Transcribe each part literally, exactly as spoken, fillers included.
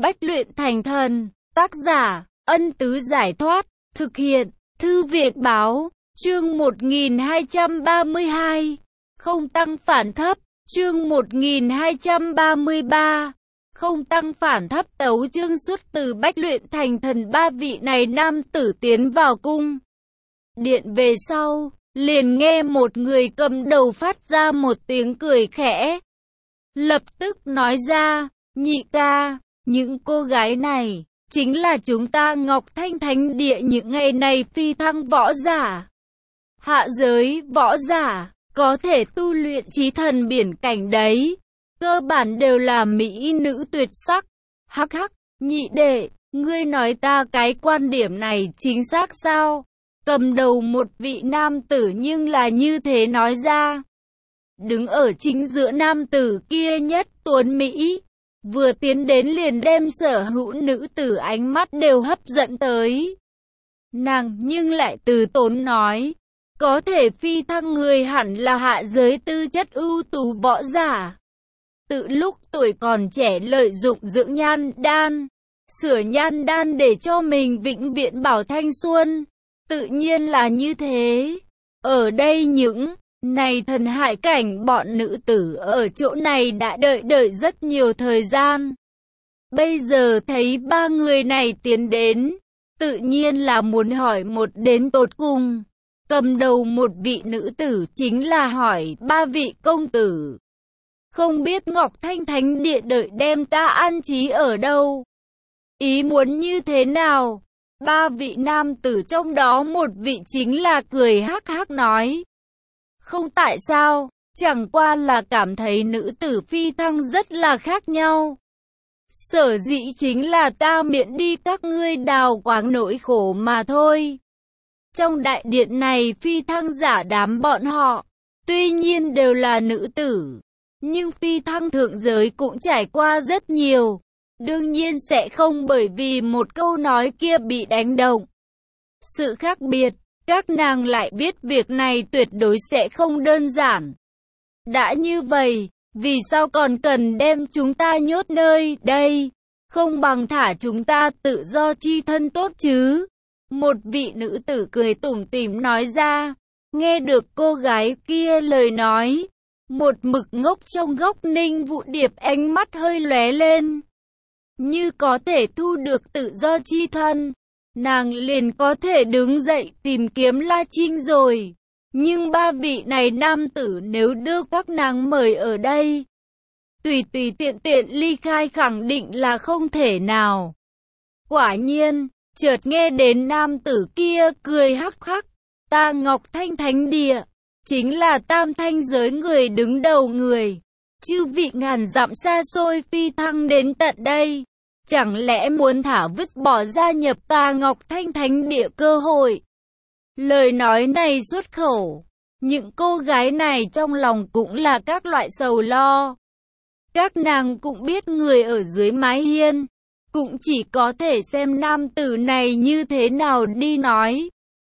Bách luyện thành thần. Tác giả, Ân Tứ Giải Thoát. Thực hiện, Thư viện Báo. Chương một nghìn hai trăm ba mươi hai. Không tăng phản thấp. Chương một nghìn hai trăm ba mươi ba. Không tăng phản thấp. Tấu chương xuất từ Bách luyện thành thần. Ba vị này nam tử tiến vào cung điện về sau, liền nghe một người cầm đầu phát ra một tiếng cười khẽ. Lập tức nói ra, nhị ca, những cô gái này chính là chúng ta Ngọc Thanh Thánh Địa những ngày này phi thăng võ giả. Hạ giới võ giả, có thể tu luyện chí thần biển cảnh đấy. Cơ bản đều là mỹ nữ tuyệt sắc. Hắc hắc, nhị đệ, ngươi nói ta cái quan điểm này chính xác sao? Cầm đầu một vị nam tử nhưng là như thế nói ra. Đứng ở chính giữa nam tử kia nhất tuấn Mỹ, vừa tiến đến liền đem sở hữu nữ tử ánh mắt đều hấp dẫn tới. Nàng nhưng lại từ tốn nói, có thể phi thăng người hẳn là hạ giới tư chất ưu tú võ giả. Từ lúc tuổi còn trẻ lợi dụng dưỡng nhan đan, sửa nhan đan để cho mình vĩnh viễn bảo thanh xuân. Tự nhiên là như thế. Ở đây những này thần hải cảnh bọn nữ tử ở chỗ này đã đợi đợi rất nhiều thời gian. Bây giờ thấy ba người này tiến đến, tự nhiên là muốn hỏi một đến tột cùng. Cầm đầu một vị nữ tử chính là hỏi ba vị công tử. Không biết Ngọc Thanh Thánh Địa đợi đem ta an trí ở đâu? Ý muốn như thế nào? Ba vị nam tử trong đó một vị chính là cười hắc hắc nói. Không tại sao, chẳng qua là cảm thấy nữ tử phi thăng rất là khác nhau. Sở dĩ chính là ta miễn đi các ngươi đào quáng nỗi khổ mà thôi. Trong đại điện này phi thăng giả đám bọn họ, tuy nhiên đều là nữ tử, nhưng phi thăng thượng giới cũng trải qua rất nhiều. Đương nhiên sẽ không bởi vì một câu nói kia bị đánh động. Sự khác biệt, các nàng lại biết việc này tuyệt đối sẽ không đơn giản. Đã như vậy, vì sao còn cần đem chúng ta nhốt nơi đây? Không bằng thả chúng ta tự do chi thân tốt chứ? Một vị nữ tử cười tủm tỉm nói ra. Nghe được cô gái kia lời nói, một mực ngốc trong góc Ninh Vũ Điệp ánh mắt hơi lóe lên. Như có thể thu được tự do chi thân, nàng liền có thể đứng dậy tìm kiếm La Trinh rồi. Nhưng ba vị này nam tử nếu đưa các nàng mời ở đây, tùy tùy tiện tiện ly khai khẳng định là không thể nào. Quả nhiên, chợt nghe đến nam tử kia cười hắc hắc, ta Ngọc Thanh Thánh Địa, chính là tam thanh giới người đứng đầu người. Chư vị ngàn dặm xa xôi phi thăng đến tận đây, chẳng lẽ muốn thả vứt bỏ gia nhập ta Ngọc Thanh Thánh Địa cơ hội? Lời nói này xuất khẩu, những cô gái này trong lòng cũng là các loại sầu lo. Các nàng cũng biết người ở dưới mái hiên, cũng chỉ có thể xem nam tử này như thế nào đi nói.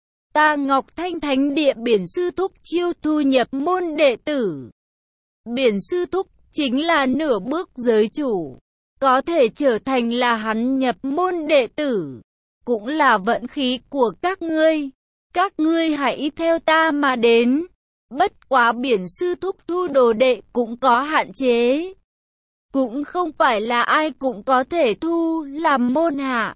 Ta Ngọc Thanh Thánh Địa Biển Sư Thúc chiêu thu nhập môn đệ tử. Biển Sư Thúc chính là nửa bước giới chủ, có thể trở thành là hắn nhập môn đệ tử, cũng là vận khí của các ngươi. Các ngươi hãy theo ta mà đến. Bất quá Biển Sư Thúc thu đồ đệ cũng có hạn chế, cũng không phải là ai cũng có thể thu làm môn hạ.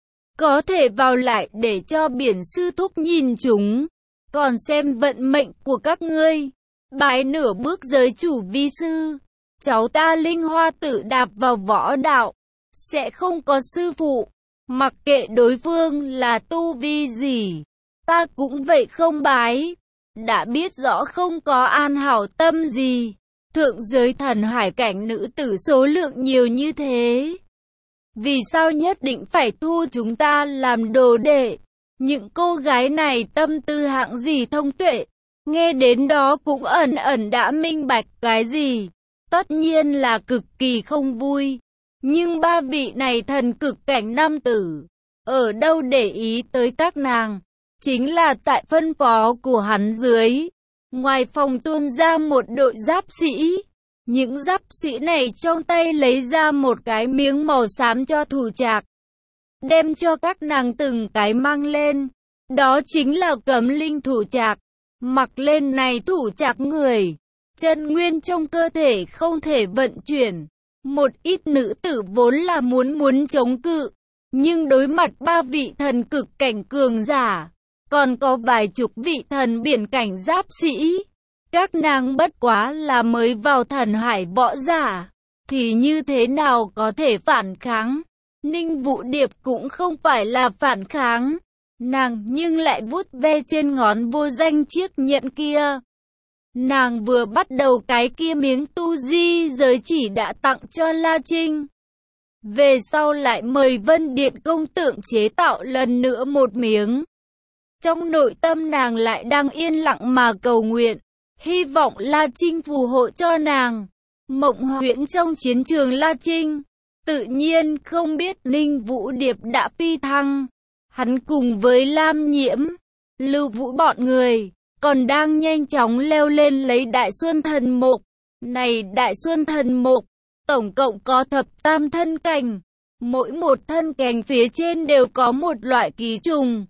Có thể vào lại để cho Biển Sư Thúc nhìn chúng, còn xem vận mệnh của các ngươi. Bái nửa bước giới chủ vi sư, cháu ta Linh Hoa tự đạp vào võ đạo, sẽ không có sư phụ. Mặc kệ đối phương là tu vi gì, ta cũng vậy không bái. Đã biết rõ không có an hảo tâm gì. Thượng giới thần hải cảnh nữ tử số lượng nhiều như thế, vì sao nhất định phải thu chúng ta làm đồ đệ? Những cô gái này tâm tư hạng gì thông tuệ, nghe đến đó cũng ẩn ẩn đã minh bạch cái gì. Tất nhiên là cực kỳ không vui. Nhưng ba vị này thần cực cảnh nam tử, ở đâu để ý tới các nàng, chính là tại phân phó của hắn dưới. Ngoài phòng tuôn ra một đội giáp sĩ, Những giáp sĩ này trong tay lấy ra một cái miếng màu xám cho thủ trạc, đem cho các nàng từng cái mang lên. Đó chính là cấm linh thủ trạc. Mặc lên này thủ trạc người, chân nguyên trong cơ thể không thể vận chuyển. Một ít nữ tử vốn là muốn muốn chống cự, nhưng đối mặt ba vị thần cực cảnh cường giả, còn có vài chục vị thần biển cảnh giáp sĩ, các nàng bất quá là mới vào thần hải võ giả, thì như thế nào có thể phản kháng? Ninh Vũ Điệp cũng không phải là phản kháng, nàng nhưng lại vuốt ve trên ngón vô danh chiếc nhẫn kia. Nàng vừa bắt đầu cái kia miếng tu di giới chỉ đã tặng cho La Trinh. Về sau lại mời Vân Điện công tượng chế tạo lần nữa một miếng. Trong nội tâm nàng lại đang yên lặng mà cầu nguyện, hy vọng La Trinh phù hộ cho nàng. Mộng Huyễn trong chiến trường La Trinh, tự nhiên không biết Ninh Vũ Điệp đã phi thăng. Hắn cùng với Lam Nhiễm, Lưu Vũ bọn người, còn đang nhanh chóng leo lên lấy Đại Xuân Thần Mục. Này Đại Xuân Thần Mục, tổng cộng có thập tam thân cảnh, mỗi một thân cảnh phía trên đều có một loại kỳ trùng.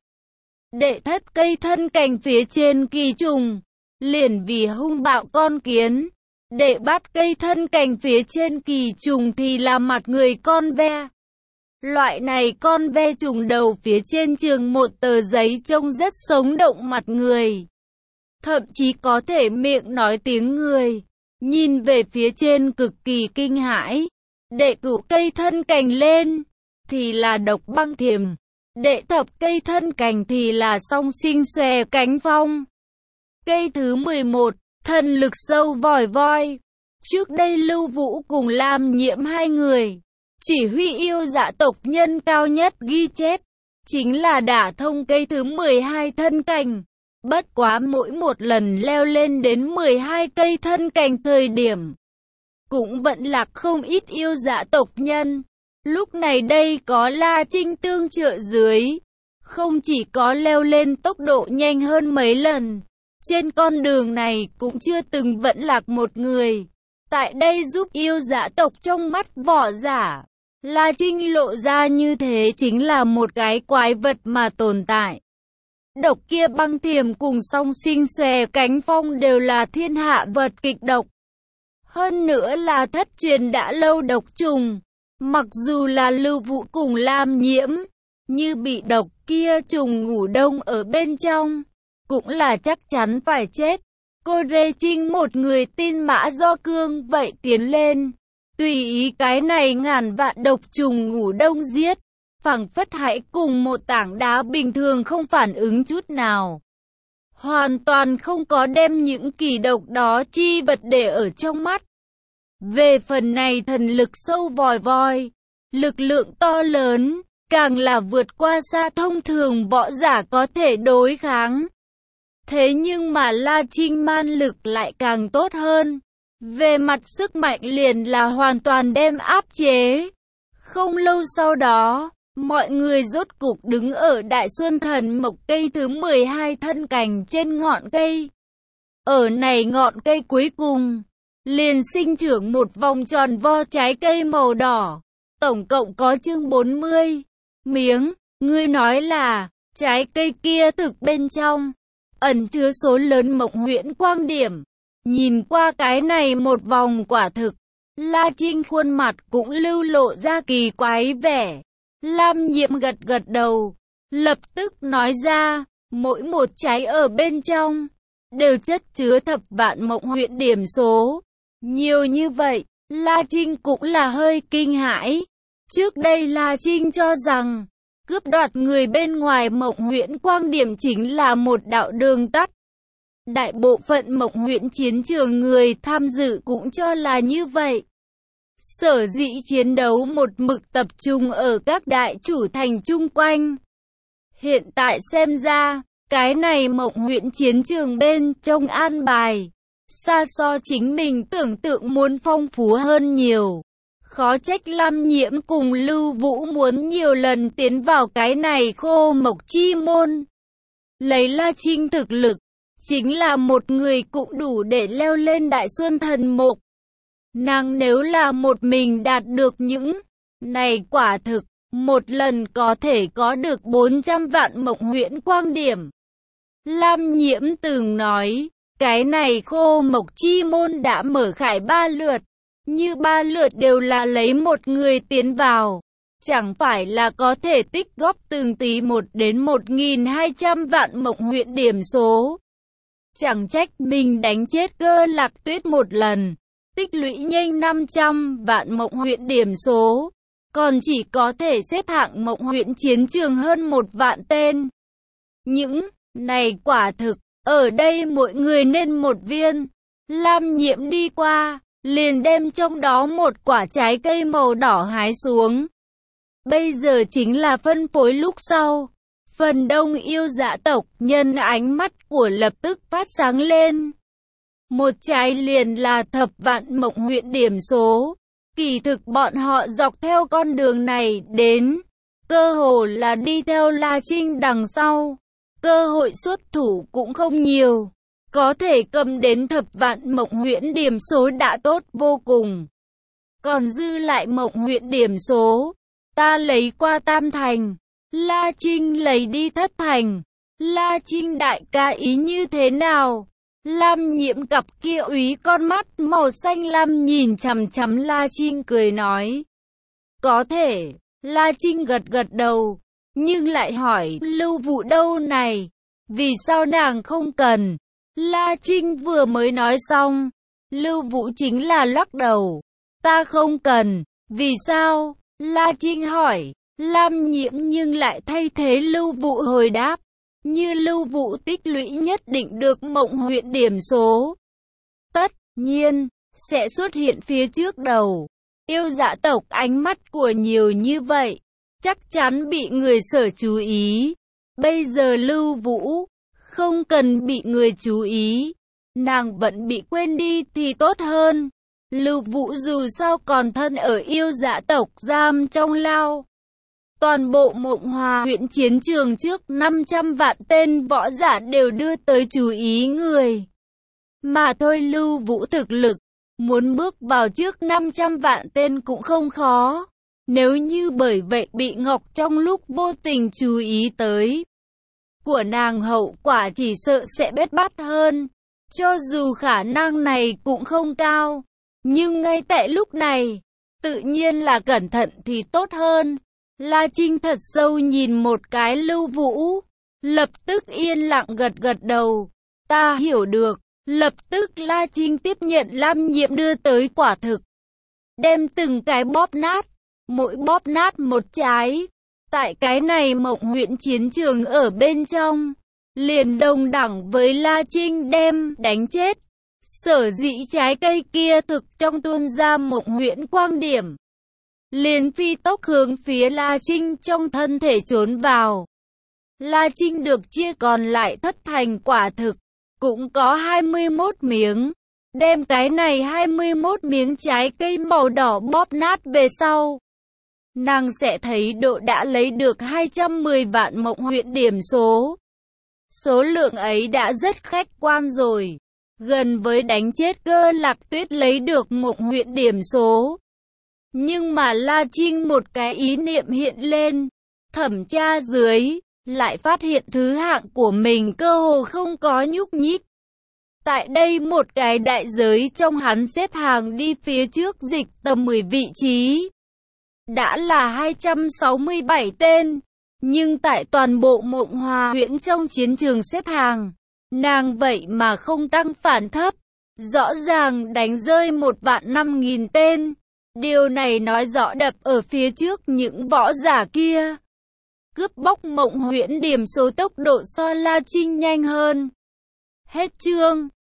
Đệ thất cây thân cảnh phía trên kỳ trùng, liền vì hung bạo con kiến. Đệ bát cây thân cảnh phía trên kỳ trùng thì là mặt người con ve. Loại này con ve trùng đầu phía trên trường một tờ giấy trông rất sống động mặt người. Thậm chí có thể miệng nói tiếng người. Nhìn về phía trên cực kỳ kinh hãi. Đệ cửu cây thân cành lên thì là độc băng thiềm. Đệ thập cây thân cành thì là song sinh xòe cánh phong. Cây thứ mười một, thần lực sâu vòi voi. Trước đây Lưu Vũ cùng Lam Nhiễm hai người chỉ huy yêu dạ tộc nhân cao nhất ghi chép chính là đả thông cây thứ mười hai thân cành. Bất quá mỗi một lần leo lên đến mười hai cây thân cành thời điểm, cũng vẫn lạc không ít yêu dạ tộc nhân. Lúc này đây có La Trinh tương trợ dưới, không chỉ có leo lên tốc độ nhanh hơn mấy lần, trên con đường này cũng chưa từng vẫn lạc một người. Tại đây giúp yêu dạ tộc trong mắt võ giả, La Trinh lộ ra như thế chính là một cái quái vật mà tồn tại. Độc kia băng thiềm cùng song sinh xòe cánh phong đều là thiên hạ vật kịch độc. Hơn nữa là thất truyền đã lâu độc trùng. Mặc dù là Lưu Vũ cùng Lam Nhiễm, như bị độc kia trùng ngủ đông ở bên trong, cũng là chắc chắn phải chết. Cô Rê Trinh một người tin Mã Do Cương vậy tiến lên, tùy ý cái này ngàn vạn độc trùng ngủ đông giết. Phảng phất hãy cùng một tảng đá bình thường không phản ứng chút nào. Hoàn toàn không có đem những kỳ độc đó chi vật để ở trong mắt. Về phần này thần lực sâu vòi voi, lực lượng to lớn, càng là vượt qua xa thông thường võ giả có thể đối kháng. Thế nhưng mà La Trinh man lực lại càng tốt hơn. Về mặt sức mạnh liền là hoàn toàn đem áp chế. Không lâu sau đó, mọi người rốt cục đứng ở Đại Xuân Thần Mộc cây thứ mười hai thân cành trên ngọn cây. Ở này ngọn cây cuối cùng, liền sinh trưởng một vòng tròn vo trái cây màu đỏ. Tổng cộng có chừng bốn mươi miếng. Ngươi nói là, trái cây kia thực bên trong ẩn chứa số lớn mộng huyễn quang điểm. Nhìn qua cái này một vòng quả thực, La Trinh khuôn mặt cũng lưu lộ ra kỳ quái vẻ. Lam Nhiễm gật gật đầu, lập tức nói ra, mỗi một trái ở bên trong đều chất chứa thập vạn mộng huyễn điểm số. Nhiều như vậy, La Trinh cũng là hơi kinh hãi. Trước đây La Trinh cho rằng, cướp đoạt người bên ngoài mộng huyễn quang điểm chính là một đạo đường tắt. Đại bộ phận mộng huyễn chiến trường người tham dự cũng cho là như vậy. Sở dĩ chiến đấu một mực tập trung ở các đại chủ thành chung quanh. Hiện tại xem ra, cái này mộng huyễn chiến trường bên trong an bài, xa so chính mình tưởng tượng muốn phong phú hơn nhiều. Khó trách Lam Nhiễm cùng Lưu Vũ muốn nhiều lần tiến vào cái này khô mộc chi môn. Lấy La Trinh thực lực, chính là một người cũng đủ để leo lên Đại Xuân Thần Mục. Nàng nếu là một mình đạt được những này quả thực, một lần có thể có được bốn trăm vạn mộng huyễn quang điểm. Lam Nhiễm từng nói, cái này khô mộc chi môn đã mở khải ba lượt, như ba lượt đều là lấy một người tiến vào. Chẳng phải là có thể tích góp từng tí một đến một nghìn hai trăm vạn mộng huyễn điểm số. Chẳng trách mình đánh chết Cơ Lạc Tuyết một lần, tích lũy nhanh năm trăm vạn mộng huyễn điểm số, còn chỉ có thể xếp hạng mộng huyễn chiến trường hơn một vạn tên. Những này quả thực, ở đây mỗi người nên một viên. Lam Nhiễm đi qua, liền đem trong đó một quả trái cây màu đỏ hái xuống. Bây giờ chính là phân phối lúc sau. Phần đông yêu dạ tộc nhân ánh mắt của lập tức phát sáng lên. Một trái liền là thập vạn mộng huyễn điểm số. Kỳ thực bọn họ dọc theo con đường này đến, cơ hồ là đi theo La Trinh đằng sau. Cơ hội xuất thủ cũng không nhiều. Có thể cầm đến thập vạn mộng huyễn điểm số đã tốt vô cùng. Còn dư lại mộng huyễn điểm số, ta lấy qua tam thành, La Trinh lấy đi thất thành. La Trinh đại ca ý như thế nào? Lam Nhiễm cặp kia úy con mắt màu xanh lam nhìn chằm chằm La Trinh cười nói. Có thể, La Trinh gật gật đầu, nhưng lại hỏi Lưu Vũ đâu này? Vì sao nàng không cần? La Trinh vừa mới nói xong, Lưu Vũ chính là lắc đầu. Ta không cần, vì sao? La Trinh hỏi. Lam Nhiễm nhưng lại thay thế Lưu Vũ hồi đáp. Như Lưu Vũ tích lũy nhất định được mộng huyễn điểm số, tất nhiên sẽ xuất hiện phía trước đầu. Yêu dạ tộc ánh mắt của nhiều như vậy, chắc chắn bị người sở chú ý. Bây giờ Lưu Vũ không cần bị người chú ý, nàng vẫn bị quên đi thì tốt hơn. Lưu Vũ dù sao còn thân ở yêu dạ tộc giam trong lao. Toàn bộ Mộng Hòa huyện chiến trường trước năm trăm vạn tên võ giả đều đưa tới chú ý người. Mà thôi Lưu Vũ thực lực, muốn bước vào trước năm trăm vạn tên cũng không khó. Nếu như bởi vậy bị Ngọc trong lúc vô tình chú ý tới, của nàng hậu quả chỉ sợ sẽ bết bát hơn. Cho dù khả năng này cũng không cao, nhưng ngay tại lúc này, tự nhiên là cẩn thận thì tốt hơn. La Trinh thật sâu nhìn một cái Lưu Vũ, lập tức yên lặng gật gật đầu. Ta hiểu được. Lập tức La Trinh tiếp nhận Lam Nhiễm đưa tới quả thực, đem từng cái bóp nát, mỗi bóp nát một trái. Tại cái này mộng huyễn chiến trường ở bên trong, liền đồng đẳng với La Trinh đem đánh chết. Sở dĩ trái cây kia thực trong tuôn ra mộng huyễn quang điểm, liền phi tốc hướng phía La Trinh trong thân thể trốn vào. La Trinh được chia còn lại thất thành quả thực, cũng có hai mươi mốt miếng. Đem cái này hai mươi mốt miếng trái cây màu đỏ bóp nát về sau, nàng sẽ thấy độ đã lấy được hai trăm mười vạn mộng huyễn điểm số. Số lượng ấy đã rất khách quan rồi, gần với đánh chết Cơ Lạc Tuyết lấy được mộng huyễn điểm số. Nhưng mà La Trinh một cái ý niệm hiện lên, thẩm tra dưới, lại phát hiện thứ hạng của mình cơ hồ không có nhúc nhích. Tại đây một cái đại giới trong hắn xếp hàng đi phía trước dịch tầm mười vị trí, đã là hai trăm sáu mươi bảy tên. Nhưng tại toàn bộ Mộng Hòa huyện trong chiến trường xếp hàng, nàng vậy mà không tăng phản thấp, rõ ràng đánh rơi một vạn năm nghìn tên. Điều này nói rõ đập ở phía trước những võ giả kia, cướp bóc mộng huyễn điểm số tốc độ so La Trinh nhanh hơn. Hết chương.